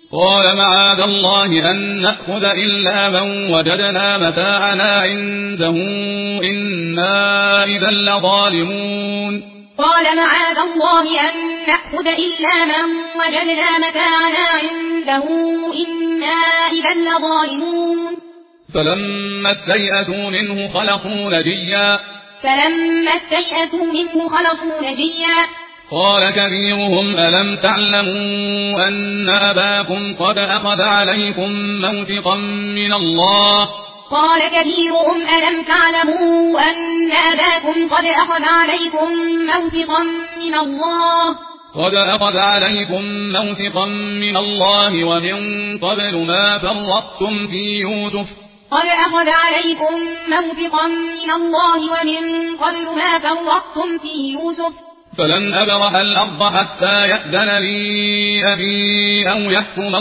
قال معاذ الله أن نأخذ إلا من وجدنا متاعنا عنده إنا إذا لظالمون قال معاذ الله أن نأخذ إلا من وجدنا متاعنا عنده إنا إذا لظالمون فلما استيئسوا منه خلصوا نجيا قال كبيرهم ألم تعلموا أن أباكم قد أخذ عليكم موثقا من الله ومن قبل ما فرطتم في يوسف فلن أبرح الأرض حتى يأذن لي أبي أو يحكم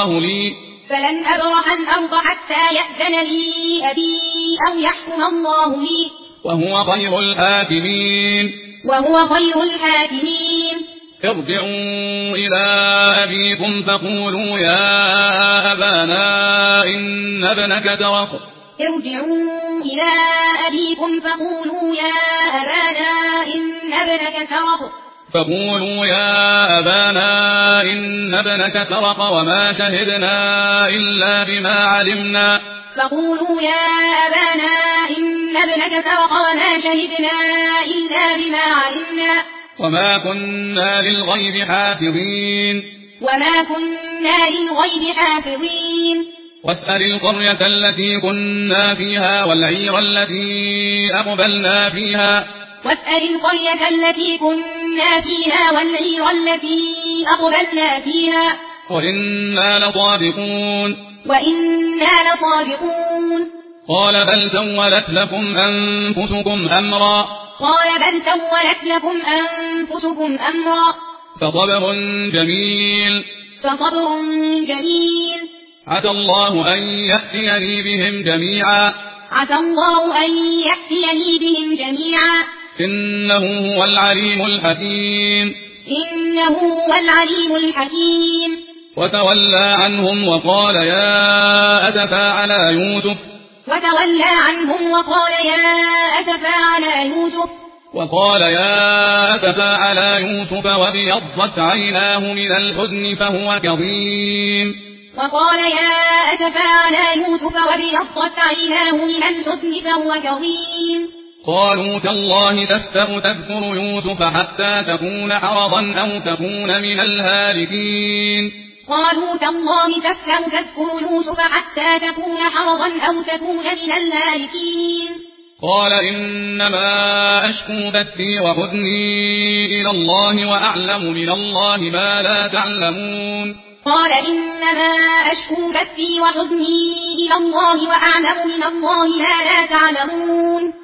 الله لي وهو خير الحاكمين ارجعوا إلى أبيكم فقولوا يا أبانا إن ابنك سرق وما شهدنا إلا بما علمنا وما كنا للغيب حافظين واسأل القرية التي كنا فيها والعير التي أقبلنا فيها وإنا لصادقون قال بل سولت لكم أنفسكم أمرا فصبر جميل عسى الله أن يأتيني بهم جميعا إنه هو العليم الحكيم وتولى عنهم وقال يا أسفا على يوسف وابيضت عيناه من الحزن فهو كظيم قالوا تالله تذكر يوسف حتى تكون حرضا أو تكون من الهالكين قال إنما أشكو بثي وحزني إلى الله وأعلم من الله ما لا تعلمون